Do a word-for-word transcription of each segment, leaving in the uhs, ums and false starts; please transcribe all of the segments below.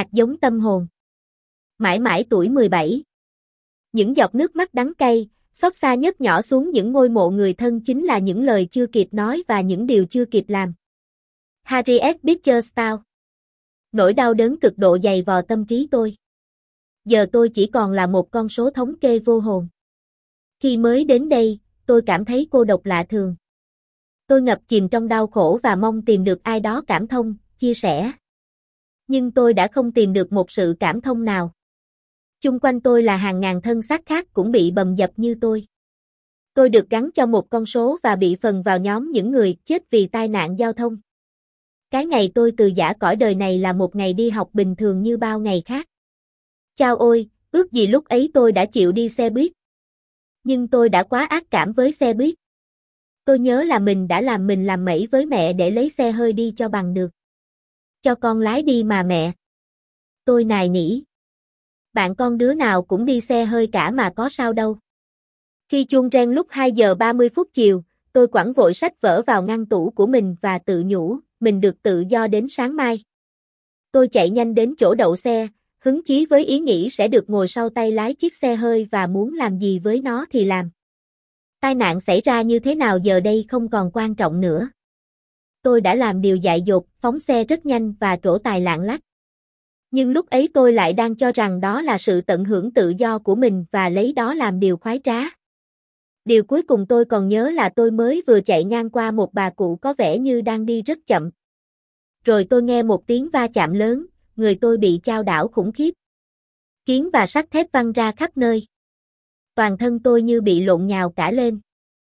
Hạt giống tâm hồn. Mãi mãi tuổi mười bảy. Những giọt nước mắt đắng cay, xót xa nhất nhỏ xuống những ngôi mộ người thân chính là những lời chưa kịp nói và những điều chưa kịp làm. Harriet Beecher Stowe. Nỗi đau đớn cực độ dày vò tâm trí tôi. Giờ tôi chỉ còn là một con số thống kê vô hồn. Khi mới đến đây, tôi cảm thấy cô độc lạ thường. Tôi ngập chìm trong đau khổ và mong tìm được ai đó cảm thông, chia sẻ. Nhưng tôi đã không tìm được một sự cảm thông nào. Chung quanh tôi là hàng ngàn thân xác khác cũng bị bầm dập như tôi. Tôi được gắn cho một con số và bị phần vào nhóm những người chết vì tai nạn giao thông. Cái ngày tôi từ giã cõi đời này là một ngày đi học bình thường như bao ngày khác. Chao ôi, ước gì lúc ấy tôi đã chịu đi xe buýt. Nhưng tôi đã quá ác cảm với xe buýt. Tôi nhớ là mình đã làm mình làm mẩy với mẹ để lấy xe hơi đi cho bằng được. Cho con lái đi mà mẹ. Tôi nài nỉ. Bạn con đứa nào cũng đi xe hơi cả mà có sao đâu. Khi chuông reng lúc hai giờ ba mươi phút chiều, tôi quẳng vội sách vở vào ngăn tủ của mình và tự nhủ, mình được tự do đến sáng mai. Tôi chạy nhanh đến chỗ đậu xe, hứng chí với ý nghĩ sẽ được ngồi sau tay lái chiếc xe hơi và muốn làm gì với nó thì làm. Tai nạn xảy ra như thế nào giờ đây không còn quan trọng nữa. Tôi đã làm điều dại dột, phóng xe rất nhanh và trổ tài lạng lách. Nhưng lúc ấy tôi lại đang cho rằng đó là sự tận hưởng tự do của mình và lấy đó làm điều khoái trá. Điều cuối cùng tôi còn nhớ là tôi mới vừa chạy ngang qua một bà cụ có vẻ như đang đi rất chậm. Rồi tôi nghe một tiếng va chạm lớn, người tôi bị chao đảo khủng khiếp. Kiến và sắt thép văng ra khắp nơi. Toàn thân tôi như bị lộn nhào cả lên.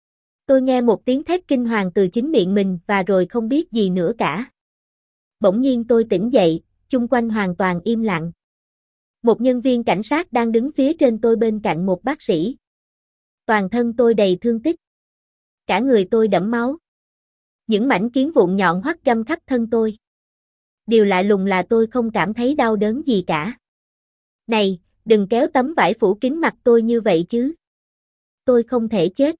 Tôi nghe một tiếng thét kinh hoàng từ chính miệng mình và rồi không biết gì nữa cả. Bỗng nhiên tôi tỉnh dậy, chung quanh hoàn toàn im lặng. Một nhân viên cảnh sát đang đứng phía trên tôi bên cạnh một bác sĩ. Toàn thân tôi đầy thương tích. Cả người tôi đẫm máu. Những mảnh kiến vụn nhọn hoắt găm khắp thân tôi. Điều lạ lùng là tôi không cảm thấy đau đớn gì cả. Này, đừng kéo tấm vải phủ kín mặt tôi như vậy chứ. Tôi không thể chết.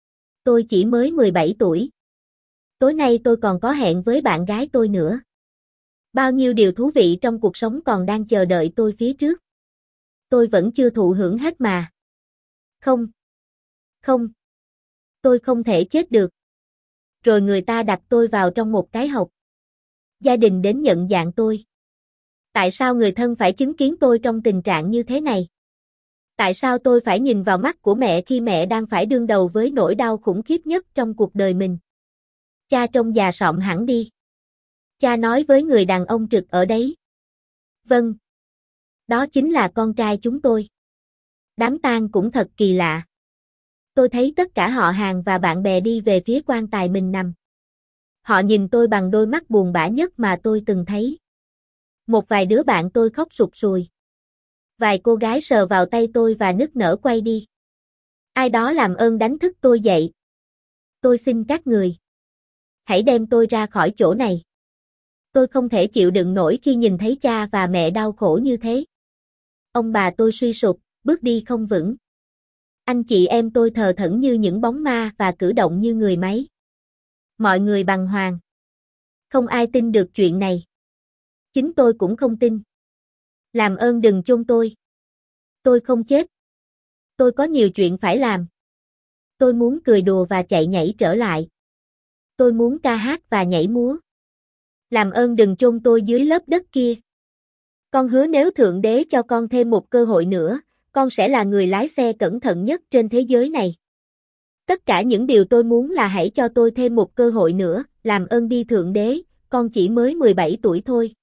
Tôi chỉ mới mười bảy tuổi. Tối nay tôi còn có hẹn với bạn gái tôi nữa. Bao nhiêu điều thú vị trong cuộc sống còn đang chờ đợi tôi phía trước. Tôi vẫn chưa thụ hưởng hết mà. Không. Không. Tôi không thể chết được. Rồi người ta đặt tôi vào trong một cái hộp. Gia đình đến nhận dạng tôi. Tại sao người thân phải chứng kiến tôi trong tình trạng như thế này? Tại sao tôi phải nhìn vào mắt của mẹ khi mẹ đang phải đương đầu với nỗi đau khủng khiếp nhất trong cuộc đời mình? Cha trông già sọm hẳn đi. Cha nói với người đàn ông trực ở đấy. Vâng. Đó chính là con trai chúng tôi. Đám tang cũng thật kỳ lạ. Tôi thấy tất cả họ hàng và bạn bè đi về phía quan tài mình nằm. Họ nhìn tôi bằng đôi mắt buồn bã nhất mà tôi từng thấy. Một vài đứa bạn tôi khóc sụt sùi. Vài cô gái sờ vào tay tôi và nức nở quay đi. Ai đó làm ơn đánh thức tôi dậy. Tôi xin các người. Hãy đem tôi ra khỏi chỗ này. Tôi không thể chịu đựng nổi khi nhìn thấy cha và mẹ đau khổ như thế. Ông bà tôi suy sụp, bước đi không vững. Anh chị em tôi thờ thẫn như những bóng ma và cử động như người máy. Mọi người bàng hoàng. Không ai tin được chuyện này. Chính tôi cũng không tin. Làm ơn đừng chôn tôi. Tôi không chết. Tôi có nhiều chuyện phải làm. Tôi muốn cười đùa và chạy nhảy trở lại. Tôi muốn ca hát và nhảy múa. Làm ơn đừng chôn tôi dưới lớp đất kia. Con hứa nếu Thượng Đế cho con thêm một cơ hội nữa, con sẽ là người lái xe cẩn thận nhất trên thế giới này. Tất cả những điều tôi muốn là hãy cho tôi thêm một cơ hội nữa, làm ơn đi Thượng Đế, con chỉ mới mười bảy tuổi thôi.